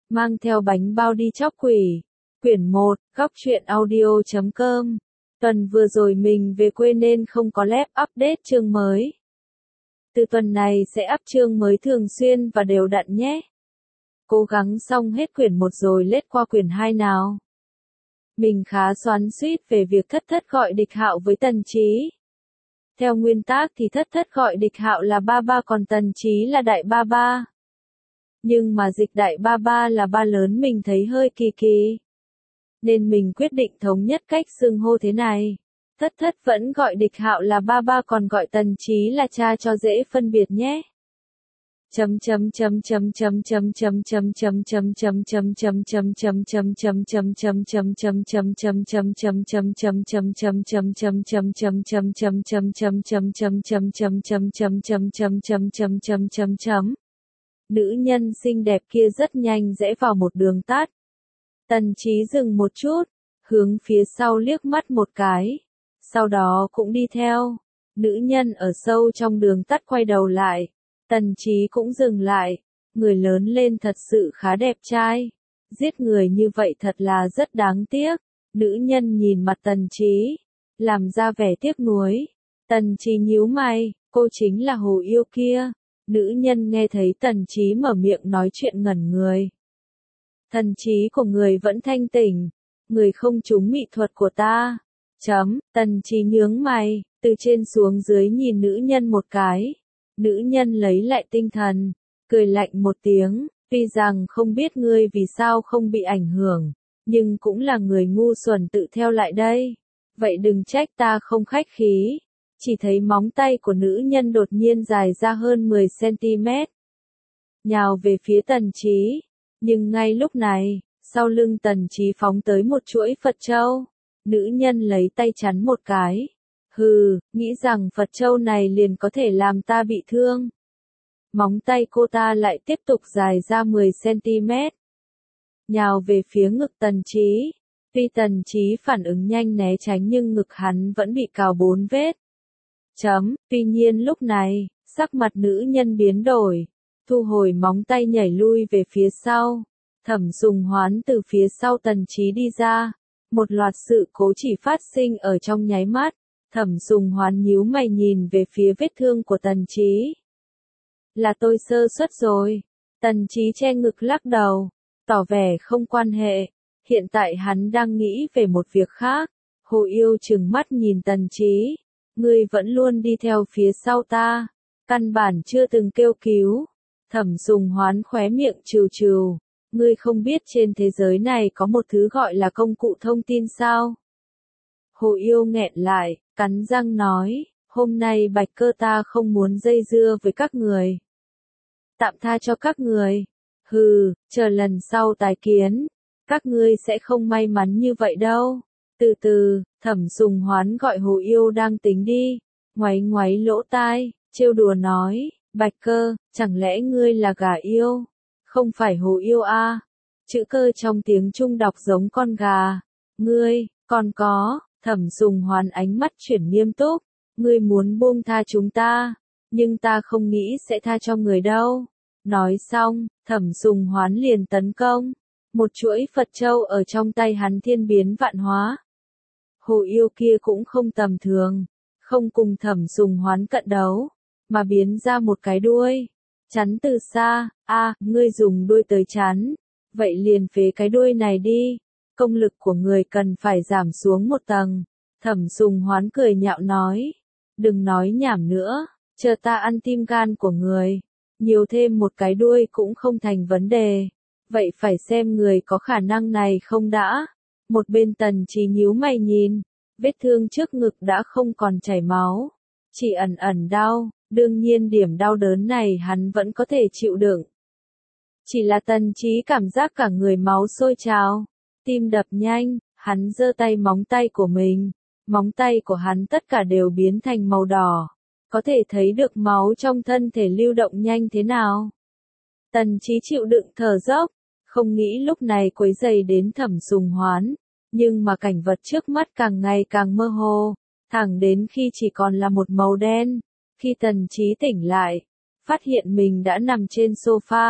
Mang theo bánh bao đi chóc quỷ. Quyển 1, góc truyện audio.com. Tuần vừa rồi mình về quê nên không có lep update chương mới. Từ tuần này sẽ up chương mới thường xuyên và đều đặn nhé. Cố gắng xong hết quyển 1 rồi lết qua quyển 2 nào. Mình khá xoắn xuýt về việc Thất Thất gọi Địch Hạo với Tần Chí. Theo nguyên tác thì Thất Thất gọi Địch Hạo là ba ba còn Tần Chí là đại ba ba. Nhưng mà dịch đại ba ba là ba lớn mình thấy hơi kỳ kỳ. Nên mình quyết định thống nhất cách xưng hô thế này. Thất Thất vẫn gọi Địch Hạo là ba ba còn gọi Tần Chí là cha cho dễ phân biệt nhé. Nữ nhân xinh đẹp kia rất nhanh rẽ vào một đường tắt. Tần Chí dừng một chút, hướng phía sau liếc mắt một cái, sau đó cũng đi theo. Nữ nhân ở sâu trong đường tắt quay đầu lại, Tần Chí cũng dừng lại. Người lớn lên thật sự khá đẹp trai, giết người như vậy thật là rất đáng tiếc. Nữ nhân nhìn mặt Tần Chí, làm ra vẻ tiếc nuối. Tần Chí nhíu mày, cô chính là Hồ Yêu kia. Nữ nhân nghe thấy Tần Chí mở miệng nói chuyện ngẩn người. Thần trí của người vẫn thanh tỉnh, người không trúng mị thuật của ta. Tần Chí nhướng mày, từ trên xuống dưới nhìn nữ nhân một cái. Nữ nhân lấy lại tinh thần, cười lạnh một tiếng, tuy rằng không biết ngươi vì sao không bị ảnh hưởng, nhưng cũng là người ngu xuẩn tự theo lại đây. Vậy đừng trách ta không khách khí. Chỉ thấy móng tay của nữ nhân đột nhiên dài ra hơn 10 cm. Nhào về phía Tần Chí. Nhưng ngay lúc này, sau lưng Tần Chí phóng tới một chuỗi Phật châu. Nữ nhân lấy tay chắn một cái. Hừ, nghĩ rằng Phật châu này liền có thể làm ta bị thương. Móng tay cô ta lại tiếp tục dài ra 10 cm. Nhào về phía ngực Tần Chí. Tuy Tần Chí phản ứng nhanh né tránh nhưng ngực hắn vẫn bị cào 4 vết. Tuy nhiên lúc này, sắc mặt nữ nhân biến đổi. Thu hồi móng tay nhảy lui về phía sau. Thẩm Sùng Hoán từ phía sau Tần Chí đi ra. Một loạt sự cố chỉ phát sinh ở trong nháy mắt. Thẩm Sùng Hoán nhíu mày nhìn về phía vết thương của Tần Chí. Là tôi sơ suất rồi. Tần Chí che ngực lắc đầu, tỏ vẻ không quan hệ. Hiện tại hắn đang nghĩ về một việc khác. Hồ Yêu trừng mắt nhìn Tần Chí. Ngươi vẫn luôn đi theo phía sau ta. Căn bản chưa từng kêu cứu. Thẩm Sùng Hoán khóe miệng trừ trừ. Ngươi không biết trên thế giới này có một thứ gọi là công cụ thông tin sao? Hồ Yêu nghẹn lại, cắn răng nói, hôm nay Bạch Cơ ta không muốn dây dưa với các người. Tạm tha cho các người. Hừ, chờ lần sau tái kiến. Các ngươi sẽ không may mắn như vậy đâu. Từ từ, Thẩm Sùng Hoán gọi Hồ Yêu đang tính đi. Ngoáy ngoáy lỗ tai, trêu đùa nói, Bạch Cơ, chẳng lẽ ngươi là gà yêu? Không phải Hồ Yêu à? Chữ cơ trong tiếng Trung đọc giống con gà. Ngươi, còn có, Thẩm Sùng Hoán ánh mắt chuyển nghiêm túc. Ngươi muốn buông tha chúng ta, nhưng ta không nghĩ sẽ tha cho người đâu. Nói xong, Thẩm Sùng Hoán liền tấn công. Một chuỗi Phật châu ở trong tay hắn thiên biến vạn hóa. Hồ Yêu kia cũng không tầm thường, không cùng Thẩm Sùng Hoán cận đấu, mà biến ra một cái đuôi. Chắn từ xa, ngươi dùng đuôi tới chắn. Vậy liền phế cái đuôi này đi. Công lực của người cần phải giảm xuống một tầng. Thẩm Sùng Hoán cười nhạo nói. Đừng nói nhảm nữa, chờ ta ăn tim gan của người. Nhiều thêm một cái đuôi cũng không thành vấn đề. Vậy phải xem người có khả năng này không đã. Một bên Tần Chí nhíu mày nhìn. Vết thương trước ngực đã không còn chảy máu. Chỉ ẩn ẩn đau. Đương nhiên điểm đau đớn này hắn vẫn có thể chịu đựng. Chỉ là Tần Chí cảm giác cả người máu sôi trào. Tim đập nhanh, hắn giơ tay móng tay của mình. Móng tay của hắn tất cả đều biến thành màu đỏ. Có thể thấy được máu trong thân thể lưu động nhanh thế nào. Tần Chí chịu đựng thở dốc. Không nghĩ lúc này quấy rầy đến Thẩm Sùng Hoán. Nhưng mà cảnh vật trước mắt càng ngày càng mơ hồ. Thẳng đến khi chỉ còn là một màu đen. Khi Tần Chí tỉnh lại, phát hiện mình đã nằm trên sofa.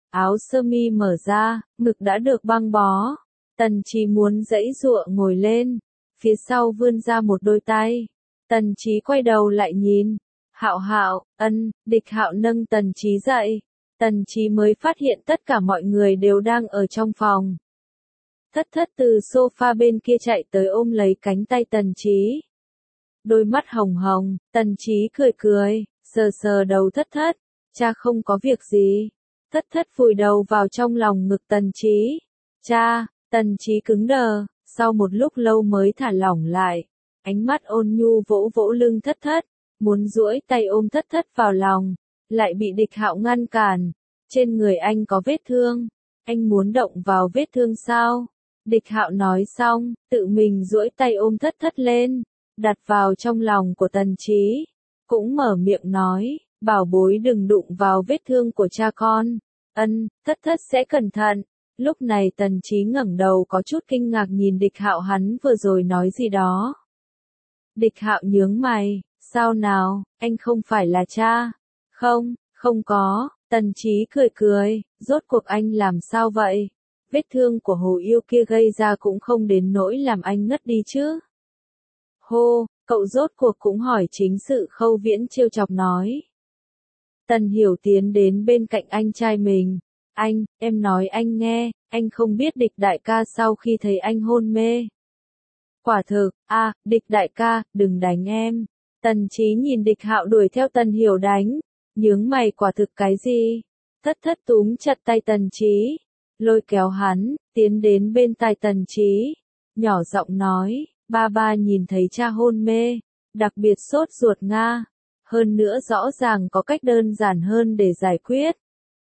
áo sơ mi mở ra, ngực đã được băng bó. Tần Chí muốn giãy giụa ngồi lên, phía sau vươn ra một đôi tay. Tần Chí quay đầu lại nhìn. Hạo Hạo, Địch Hạo nâng Tần Chí dậy. Tần Chí mới phát hiện tất cả mọi người đều đang ở trong phòng. Thất thất từ sofa bên kia chạy tới ôm lấy cánh tay Tần Chí. Đôi mắt hồng hồng, Tần Chí cười cười, sờ sờ đầu thất thất. Cha không có việc gì. Thất thất vùi đầu vào trong lòng ngực Tần Chí. Cha, Tần Chí cứng đờ, sau một lúc lâu mới thả lỏng lại. Ánh mắt ôn nhu vỗ vỗ lưng thất thất, muốn duỗi tay ôm thất thất vào lòng, lại bị Địch Hạo ngăn cản. Trên người anh có vết thương, anh muốn động vào vết thương sao? Địch Hạo nói xong, tự mình duỗi tay ôm thất thất lên, đặt vào trong lòng của Tần Chí, cũng mở miệng nói, bảo bối đừng đụng vào vết thương của cha con. Thất thất sẽ cẩn thận. Lúc này Tần Chí ngẩng đầu có chút kinh ngạc nhìn Địch Hạo, hắn vừa rồi nói gì đó. Địch Hạo nhướng mày, sao nào, anh không phải là cha? Không có. Tần Chí cười cười, rốt cuộc anh làm sao vậy? Vết thương của Hồ Yêu kia gây ra cũng không đến nỗi làm anh ngất đi chứ. Hô, cậu rốt cuộc cũng hỏi chính sự. Khâu Viễn trêu chọc nói. Tần Hiểu tiến đến bên cạnh anh trai mình. Em nói anh nghe, anh không biết Địch đại ca sau khi thấy anh hôn mê. Quả thực, Địch đại ca, đừng đánh em. Tần Chí nhìn Địch Hạo đuổi theo Tần Hiểu đánh, nhướng mày, quả thực cái gì? Thất thất túm chặt tay Tần Chí, lôi kéo hắn, tiến đến bên tai Tần Chí, nhỏ giọng nói, ba nhìn thấy cha hôn mê, đặc biệt sốt ruột Nga. Hơn nữa rõ ràng có cách đơn giản hơn để giải quyết.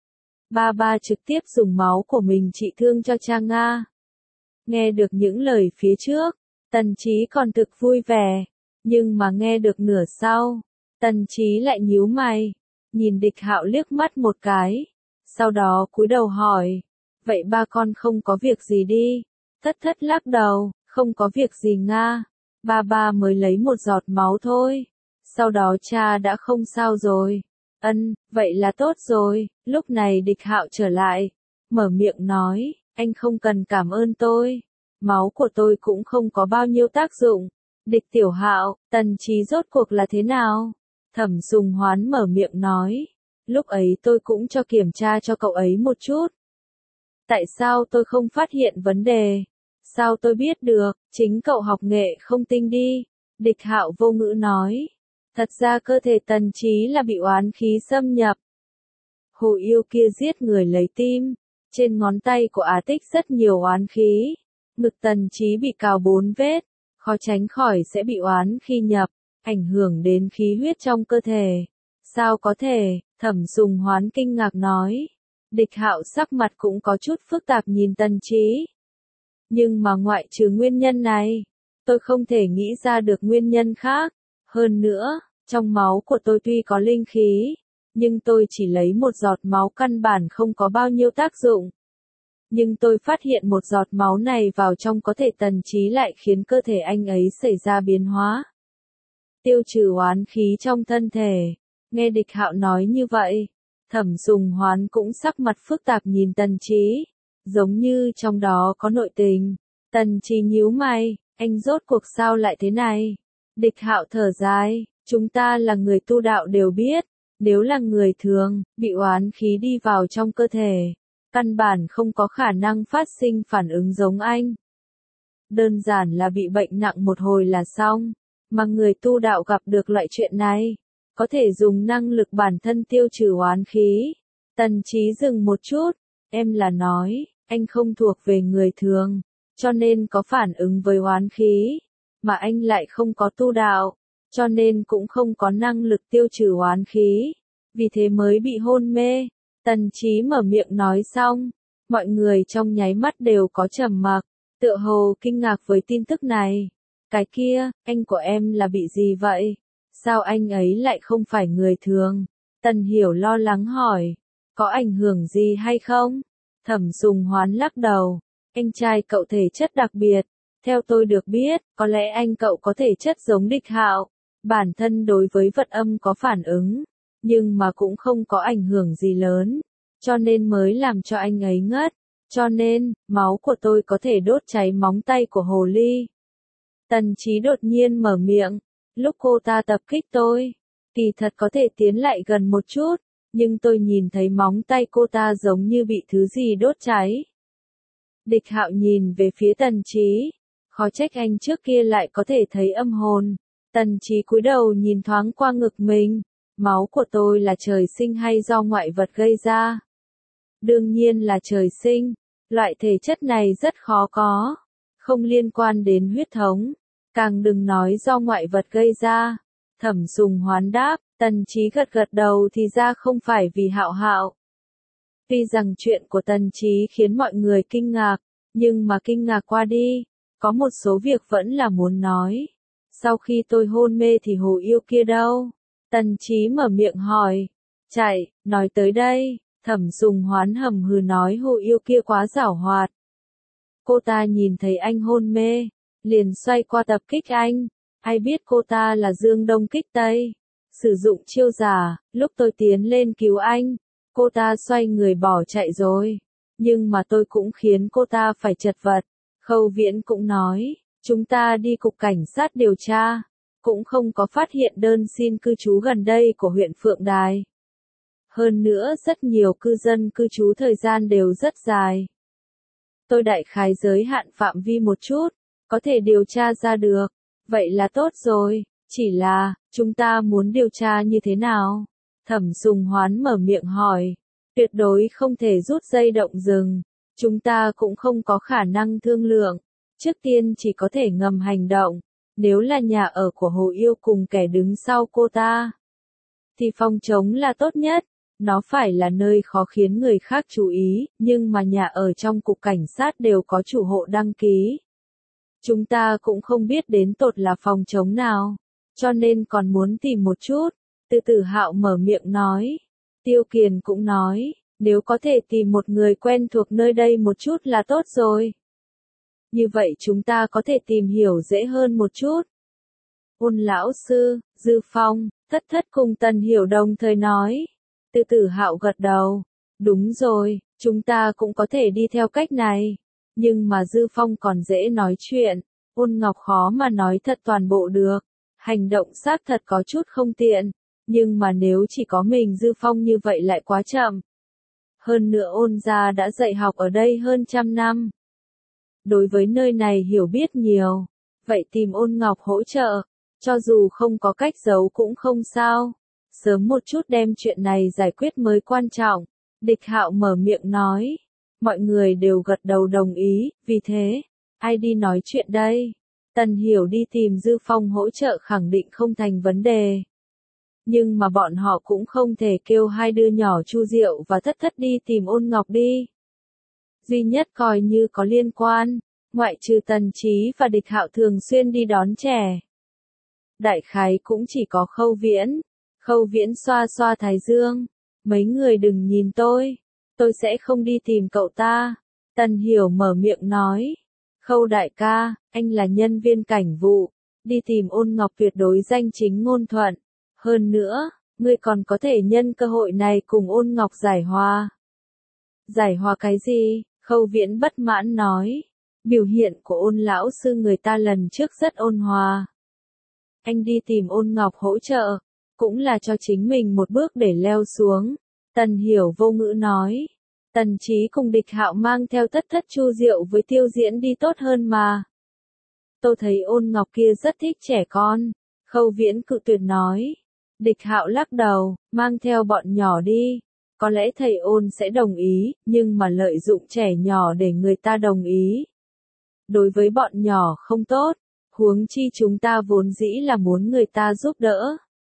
Ba trực tiếp dùng máu của mình trị thương cho cha Nga. Nghe được những lời phía trước, Tần Chí còn thực vui vẻ, nhưng mà nghe được nửa sau, Tần Chí lại nhíu mày, nhìn Địch Hạo liếc mắt một cái, sau đó cúi đầu hỏi, vậy ba con không có việc gì đi? Thất thất lắc đầu, không có việc gì Nga, ba mới lấy một giọt máu thôi, sau đó cha đã không sao rồi. Vậy là tốt rồi. Lúc này Địch Hạo trở lại, mở miệng nói, anh không cần cảm ơn tôi, máu của tôi cũng không có bao nhiêu tác dụng. Địch tiểu Hạo, Tần Chí rốt cuộc là thế nào? Thẩm Sùng Hoán mở miệng nói, lúc ấy tôi cũng cho kiểm tra cho cậu ấy một chút. Tại sao tôi không phát hiện vấn đề? Sao tôi biết được, chính cậu học nghệ không tinh đi. Địch Hạo vô ngữ nói. Thật ra cơ thể Tần Chí là bị oán khí xâm nhập. Hồ Yêu kia giết người lấy tim, trên ngón tay của Á Tích rất nhiều oán khí, ngực Tần Chí bị cào 4 vết, khó tránh khỏi sẽ bị oán khí nhập, ảnh hưởng đến khí huyết trong cơ thể. Sao có thể? Thẩm Sùng Hoán kinh ngạc nói. Địch Hạo sắc mặt cũng có chút phức tạp nhìn Tần Chí. Nhưng mà ngoại trừ nguyên nhân này, tôi không thể nghĩ ra được nguyên nhân khác. Hơn nữa, trong máu của tôi tuy có linh khí, nhưng tôi chỉ lấy một giọt máu căn bản không có bao nhiêu tác dụng. Nhưng tôi phát hiện một giọt máu này vào trong có thể Tần Chí lại khiến cơ thể anh ấy xảy ra biến hóa. Tiêu trừ oán khí trong thân thể. Nghe Địch Hạo nói như vậy, Thẩm Sùng Hoán cũng sắc mặt phức tạp nhìn Tần Chí, giống như trong đó có nội tình. Tần Chí nhíu mày, anh rốt cuộc sao lại thế này? Địch Hạo thở dài, chúng ta là người tu đạo đều biết, nếu là người thường, bị oán khí đi vào trong cơ thể, căn bản không có khả năng phát sinh phản ứng giống anh. Đơn giản là bị bệnh nặng một hồi là xong, mà người tu đạo gặp được loại chuyện này, có thể dùng năng lực bản thân tiêu trừ oán khí. Tần Chí dừng một chút, em là nói, anh không thuộc về người thường, cho nên có phản ứng với oán khí, mà anh lại không có tu đạo, cho nên cũng không có năng lực tiêu trừ oán khí, vì thế mới bị hôn mê. Tần Chí mở miệng nói xong, mọi người trong nháy mắt đều có trầm mặc, tựa hồ kinh ngạc với tin tức này. Cái kia, anh của em là bị gì vậy? Sao anh ấy lại không phải người thường? Tần Hiểu lo lắng hỏi, có ảnh hưởng gì hay không? Thẩm Sùng Hoán lắc đầu, anh trai cậu thể chất đặc biệt, theo tôi được biết, có lẽ anh cậu có thể chất giống Địch Hạo, bản thân đối với vật âm có phản ứng, nhưng mà cũng không có ảnh hưởng gì lớn. cho nên mới làm cho anh ấy ngất, cho nên, máu của tôi có thể đốt cháy móng tay của hồ ly. Tần Chí đột nhiên mở miệng, lúc cô ta tập kích tôi, kỳ thật có thể tiến lại gần một chút, nhưng tôi nhìn thấy móng tay cô ta giống như bị thứ gì đốt cháy. Địch Hạo nhìn về phía Tần Chí, khó trách anh trước kia lại có thể thấy âm hồn. Tần Chí cúi đầu nhìn thoáng qua ngực mình, máu của tôi là trời sinh hay do ngoại vật gây ra? Đương nhiên là trời sinh, loại thể chất này rất khó có, không liên quan đến huyết thống, càng đừng nói do ngoại vật gây ra. Thẩm Sùng Hoán đáp, Tần Chí gật gật đầu thì ra không phải vì Hạo Hạo. Tuy rằng chuyện của Tần Chí khiến mọi người kinh ngạc, nhưng mà kinh ngạc qua đi, có một số việc vẫn là muốn nói. Sau khi tôi hôn mê thì hồ yêu kia đâu? Tần Chí mở miệng hỏi. Chạy, nói tới đây, Thẩm Sùng Hoán hầm hừ nói hồ yêu kia quá giảo hoạt. Cô ta nhìn thấy anh hôn mê, liền xoay qua tập kích anh. Ai biết cô ta là Dương Đông kích Tây, sử dụng chiêu giả, lúc tôi tiến lên cứu anh, cô ta xoay người bỏ chạy rồi. Nhưng mà tôi cũng khiến cô ta phải chật vật. Khâu Viễn cũng nói, chúng ta đi cục cảnh sát điều tra, cũng không có phát hiện đơn xin cư trú gần đây của huyện Phượng Đài. Hơn nữa rất nhiều cư dân cư trú thời gian đều rất dài. Tôi đại khái giới hạn phạm vi một chút, có thể điều tra ra được. Vậy là tốt rồi, chỉ là, chúng ta muốn điều tra như thế nào? Thẩm Sùng Hoán mở miệng hỏi, tuyệt đối không thể rút dây động rừng, chúng ta cũng không có khả năng thương lượng, trước tiên chỉ có thể ngầm hành động, nếu là nhà ở của Hồ Yêu cùng kẻ đứng sau cô ta, thì phòng chống là tốt nhất, nó phải là nơi khó khiến người khác chú ý, nhưng mà nhà ở trong cục cảnh sát đều có chủ hộ đăng ký. Chúng ta cũng không biết đến tột là phòng chống nào, cho nên còn muốn tìm một chút. Từ Tử Hạo mở miệng nói. Tiêu Kiền cũng nói, nếu có thể tìm một người quen thuộc nơi đây một chút là tốt rồi. Như vậy chúng ta có thể tìm hiểu dễ hơn một chút. Ôn lão sư, Dư Phong, Thất Thất cùng Tần Hiểu đồng thời nói. Từ Tử Hạo gật đầu. Đúng rồi, chúng ta cũng có thể đi theo cách này. Nhưng mà Dư Phong còn dễ nói chuyện, Ôn Ngọc khó mà nói thật toàn bộ được. Hành động xác thật có chút không tiện, nhưng mà nếu chỉ có mình Dư Phong như vậy lại quá chậm. Hơn nữa Ôn gia đã dạy học ở đây hơn 100 năm. Đối với nơi này hiểu biết nhiều, vậy tìm Ôn Ngọc hỗ trợ, cho dù không có cách giấu cũng không sao. Sớm một chút đem chuyện này giải quyết mới quan trọng. Địch Hạo mở miệng nói. Mọi người đều gật đầu đồng ý, vì thế, ai đi nói chuyện đây? Tần Hiểu đi tìm Dư Phong hỗ trợ khẳng định không thành vấn đề. Nhưng mà bọn họ cũng không thể kêu hai đứa nhỏ Chu Diệu và Thất Thất đi tìm Ôn Ngọc đi. Duy nhất coi như có liên quan, ngoại trừ Tần Chí và Địch Hạo thường xuyên đi đón trẻ. Đại khái cũng chỉ có Khâu Viễn. Khâu Viễn xoa xoa thái dương. Mấy người đừng nhìn tôi sẽ không đi tìm cậu ta. Tần Hiểu mở miệng nói. Khâu đại ca, anh là nhân viên cảnh vụ, đi tìm Ôn Ngọc tuyệt đối danh chính ngôn thuận. Hơn nữa, ngươi còn có thể nhân cơ hội này cùng Ôn Ngọc giải hòa. Giải hòa cái gì? Khâu Viễn bất mãn nói. Biểu hiện của Ôn lão sư người ta lần trước rất ôn hòa. Anh đi tìm Ôn Ngọc hỗ trợ, cũng là cho chính mình một bước để leo xuống. Tần Hiểu vô ngữ nói. Tần Chí cùng Địch Hạo mang theo Thất Thất Chu Diệu với Tiêu Diễn đi tốt hơn mà. Tôi thấy Ôn Ngọc kia rất thích trẻ con. Khâu Viễn cự tuyệt nói. Địch Hạo lắc đầu, mang theo bọn nhỏ đi. Có lẽ thầy Ôn sẽ đồng ý, nhưng mà lợi dụng trẻ nhỏ để người ta đồng ý. Đối với bọn nhỏ không tốt, huống chi chúng ta vốn dĩ là muốn người ta giúp đỡ.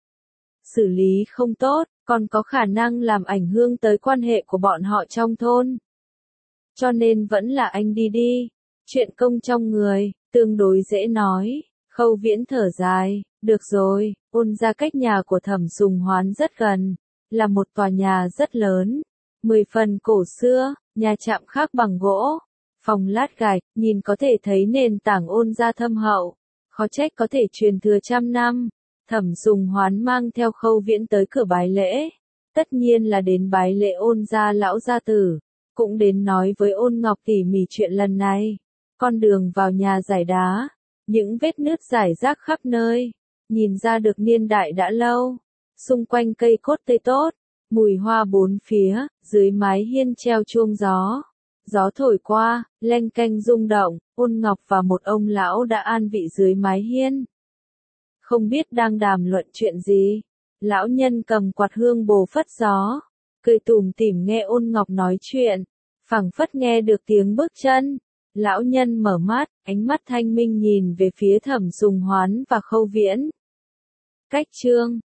Xử lý không tốt, còn có khả năng làm ảnh hưởng tới quan hệ của bọn họ trong thôn. Cho nên vẫn là anh đi đi. Chuyện công trong người, tương đối dễ nói. Khâu Viễn thở dài. Được rồi, Ôn gia cách nhà của Thẩm Sùng Hoán rất gần. Là một tòa nhà rất lớn. 10 phần cổ xưa, nhà chạm khắc bằng gỗ. Phòng lát gạch, nhìn có thể thấy nền tảng Ôn gia thâm hậu. Khó trách có thể truyền thừa 100 năm. Thẩm Sùng Hoán mang theo Khâu Viễn tới cửa bái lễ. Tất nhiên là đến bái lễ Ôn gia lão gia tử, cũng đến nói với Ôn Ngọc tỉ mỉ chuyện lần này. Con đường vào nhà giải đá, những vết nứt rải rác khắp nơi, nhìn ra được niên đại đã lâu. Xung quanh cây cốt tây tốt, mùi hoa bốn phía, dưới mái hiên treo chuông gió. Gió thổi qua, leng keng rung động, Ôn Ngọc và một ông lão đã an vị dưới mái hiên. Không biết đang đàm luận chuyện gì. Lão nhân cầm quạt hương bồ phất gió, cười tủm tỉm nghe Ôn Ngọc nói chuyện, phảng phất nghe được tiếng bước chân. Lão nhân mở mắt, ánh mắt thanh minh nhìn về phía Thẩm Sùng Hoán và Khâu Viễn. Cách chương